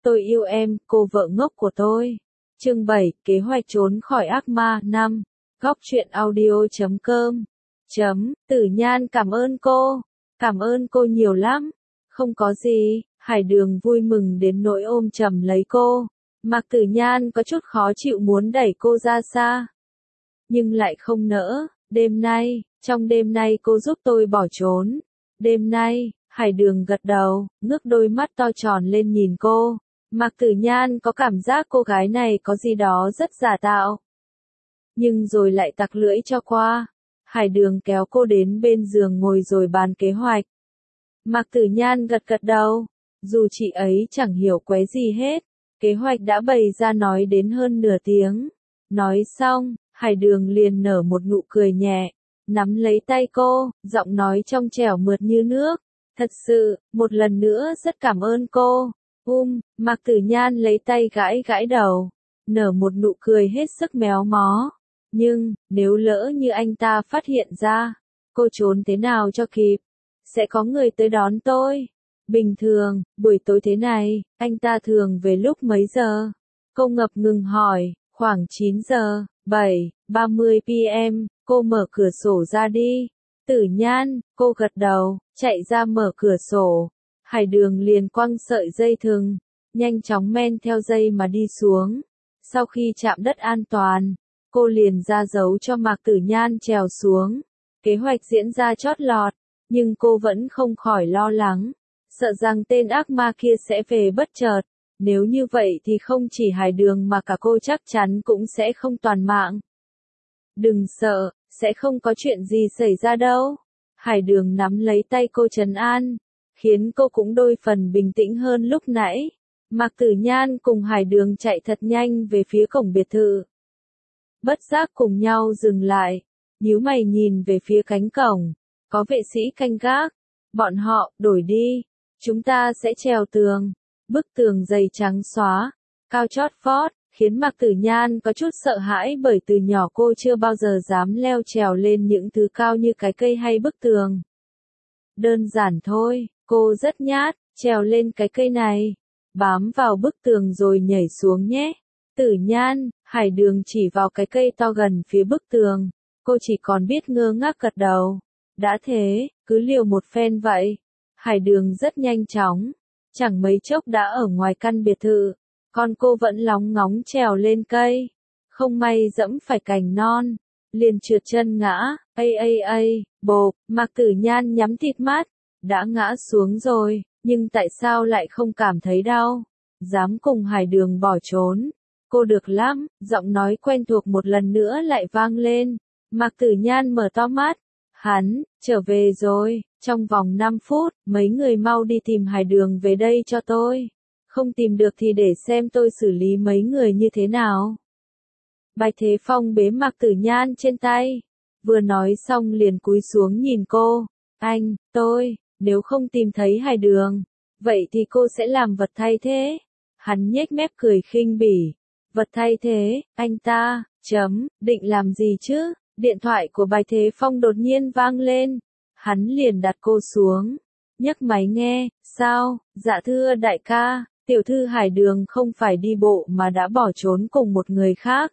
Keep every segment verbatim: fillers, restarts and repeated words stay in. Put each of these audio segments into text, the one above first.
Tôi yêu em, cô vợ ngốc của tôi. Chương bảy, kế hoạch trốn khỏi ác ma. năm. Góc truyện audio chấm com. Chấm, Tử Nhan cảm ơn cô. Cảm ơn cô nhiều lắm. Không có gì, Hải Đường vui mừng đến nỗi ôm chầm lấy cô. Mạc Tử Nhan có chút khó chịu muốn đẩy cô ra xa. Nhưng lại không nỡ, đêm nay, trong đêm nay cô giúp tôi bỏ trốn. Đêm nay, Hải Đường gật đầu, ngước đôi mắt to tròn lên nhìn cô. Mạc Tử Nhan có cảm giác cô gái này có gì đó rất giả tạo. Nhưng rồi lại tặc lưỡi cho qua. Hải Đường kéo cô đến bên giường ngồi rồi bàn kế hoạch. Mạc Tử Nhan gật gật đầu. Dù chị ấy chẳng hiểu quấy gì hết. Kế hoạch đã bày ra nói đến hơn nửa tiếng. Nói xong, Hải Đường liền nở một nụ cười nhẹ. Nắm lấy tay cô, giọng nói trong trẻo mượt như nước. Thật sự, một lần nữa rất cảm ơn cô. Um, Mạc Tử Nhan lấy tay gãi gãi đầu. Nở một nụ cười hết sức méo mó. Nhưng, nếu lỡ như anh ta phát hiện ra, cô trốn thế nào cho kịp? Sẽ có người tới đón tôi. Bình thường, buổi tối thế này, anh ta thường về lúc mấy giờ? Cô ngập ngừng hỏi, khoảng chín giờ, bảy, ba mươi p m, cô mở cửa sổ ra đi. Tử Nhan, cô gật đầu, chạy ra mở cửa sổ. Hải Đường liền quăng sợi dây thừng, nhanh chóng men theo dây mà đi xuống. Sau khi chạm đất an toàn, cô liền ra dấu cho Mạc Tử Nhan trèo xuống. Kế hoạch diễn ra chót lọt, nhưng cô vẫn không khỏi lo lắng, sợ rằng tên ác ma kia sẽ về bất chợt. Nếu như vậy thì không chỉ Hải Đường mà cả cô chắc chắn cũng sẽ không toàn mạng. Đừng sợ, sẽ không có chuyện gì xảy ra đâu. Hải Đường nắm lấy tay cô trấn an, khiến cô cũng đôi phần bình tĩnh hơn lúc nãy. Mạc Tử Nhan cùng Hải Đường chạy thật nhanh về phía cổng biệt thự. Bất giác cùng nhau dừng lại, nhíu mày nhìn về phía cánh cổng, có vệ sĩ canh gác. Bọn họ, đổi đi, chúng ta sẽ trèo tường. Bức tường dày trắng xóa, cao chót vót, khiến Mạc Tử Nhan có chút sợ hãi bởi từ nhỏ cô chưa bao giờ dám leo trèo lên những thứ cao như cái cây hay bức tường. Đơn giản thôi, cô rất nhát, trèo lên cái cây này, bám vào bức tường rồi nhảy xuống nhé. Tử Nhan, Hải Đường chỉ vào cái cây to gần phía bức tường, cô chỉ còn biết ngơ ngác gật đầu. Đã thế, cứ liều một phen vậy. Hải Đường rất nhanh chóng, chẳng mấy chốc đã ở ngoài căn biệt thự, còn cô vẫn lóng ngóng trèo lên cây. Không may dẫm phải cành non, liền trượt chân ngã, ây ây ây, bộp. Mạc Tử Nhan nhắm tịt mắt, đã ngã xuống rồi, nhưng tại sao lại không cảm thấy đau? Dám cùng Hải Đường bỏ trốn, cô được lắm. Giọng nói quen thuộc một lần nữa lại vang lên. Mạc Tử Nhan mở to mắt, hắn, trở về rồi, trong vòng năm phút, mấy người mau đi tìm Hải Đường về đây cho tôi. Không tìm được thì để xem tôi xử lý mấy người như thế nào. Bạch Thế Phong bế Mạc Tử Nhan trên tay, vừa nói xong liền cúi xuống nhìn cô. Anh, tôi, nếu không tìm thấy Hải Đường, vậy thì cô sẽ làm vật thay thế. Hắn nhếch mép cười khinh bỉ. Vật thay thế, anh ta, chấm, định làm gì chứ? Điện thoại của Bạch Thế Phong đột nhiên vang lên. Hắn liền đặt cô xuống, nhấc máy nghe. Sao, dạ thưa đại ca, tiểu thư Hải Đường không phải đi bộ mà đã bỏ trốn cùng một người khác.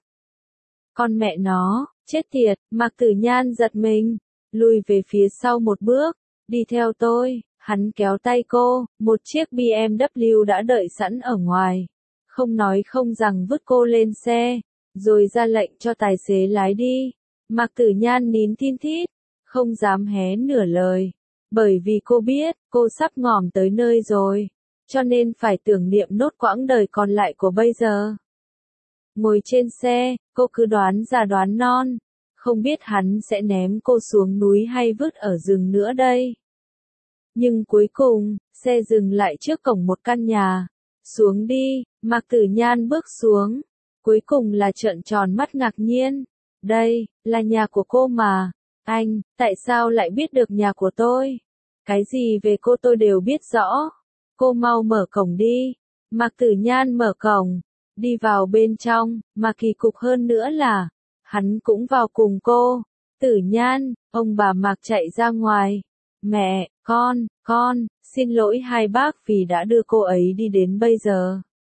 Con mẹ nó, chết tiệt. Mạc Tử Nhan giật mình, lùi về phía sau một bước. Đi theo tôi. Hắn kéo tay cô, một chiếc bê em vê đã đợi sẵn ở ngoài. Không nói không rằng vứt cô lên xe, rồi ra lệnh cho tài xế lái đi. Mạc Tử Nhan nín thin thít, không dám hé nửa lời, bởi vì cô biết, cô sắp ngòm tới nơi rồi, cho nên phải tưởng niệm nốt quãng đời còn lại của bây giờ. Ngồi trên xe, cô cứ đoán già đoán non, không biết hắn sẽ ném cô xuống núi hay vứt ở rừng nữa đây. Nhưng cuối cùng, xe dừng lại trước cổng một căn nhà. Xuống đi, Mạc Tử Nhan bước xuống, cuối cùng là trợn tròn mắt ngạc nhiên. Đây, là nhà của cô mà. Anh, tại sao lại biết được nhà của tôi? Cái gì về cô tôi đều biết rõ. Cô mau mở cổng đi. Mạc Tử Nhan mở cổng, đi vào bên trong, mà kỳ cục hơn nữa là, hắn cũng vào cùng cô. Tử Nhan, ông bà Mạc chạy ra ngoài. Mẹ, con, con, xin lỗi hai bác vì đã đưa cô ấy đi đến bây giờ.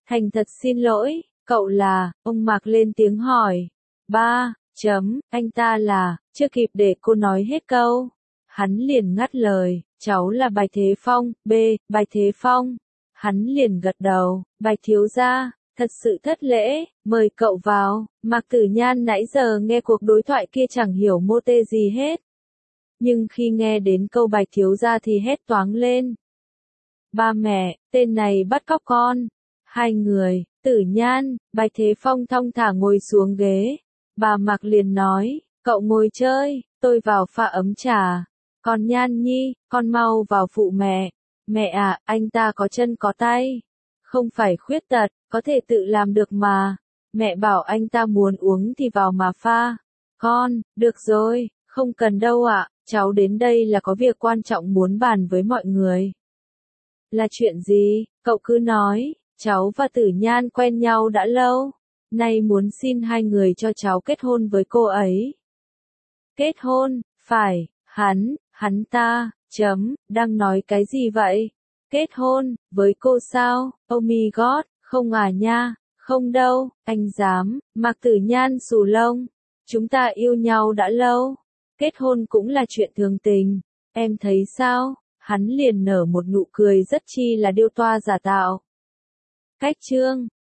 Thành thật xin lỗi, cậu là, ông Mạc lên tiếng hỏi. Ba, chấm, anh ta là, chưa kịp để cô nói hết câu. Hắn liền ngắt lời, cháu là Bạch Thế Phong, B, Bạch Thế Phong. Hắn liền gật đầu, Bạch thiếu gia, thật sự thất lễ, mời cậu vào. Mạc Tử Nhan nãy giờ nghe cuộc đối thoại kia chẳng hiểu mô tê gì hết. Nhưng khi nghe đến câu Bạch thiếu gia thì hét toáng lên. Ba mẹ, tên này bắt cóc con. Hai người, Tử Nhan, Bạch Thế Phong thong thả ngồi xuống ghế. Bà Mạc liền nói, cậu ngồi chơi, tôi vào pha ấm trà. Còn Nhan Nhi, con mau vào phụ mẹ. Mẹ à, anh ta có chân có tay. Không phải khuyết tật, có thể tự làm được mà. Mẹ bảo anh ta muốn uống thì vào mà pha. Con, được rồi, không cần đâu ạ, cháu đến đây là có việc quan trọng muốn bàn với mọi người. Là chuyện gì, cậu cứ nói, cháu và Tử Nhan quen nhau đã lâu. Nay muốn xin hai người cho cháu kết hôn với cô ấy. Kết hôn, phải, hắn, hắn ta, chấm, đang nói cái gì vậy? Kết hôn, với cô sao? Oh my god, không à nha, không đâu, anh dám, Mạc Tử Nhan xù lông. Chúng ta yêu nhau đã lâu, kết hôn cũng là chuyện thường tình, em thấy sao? Hắn liền nở một nụ cười rất chi là điêu toa giả tạo. Cách chương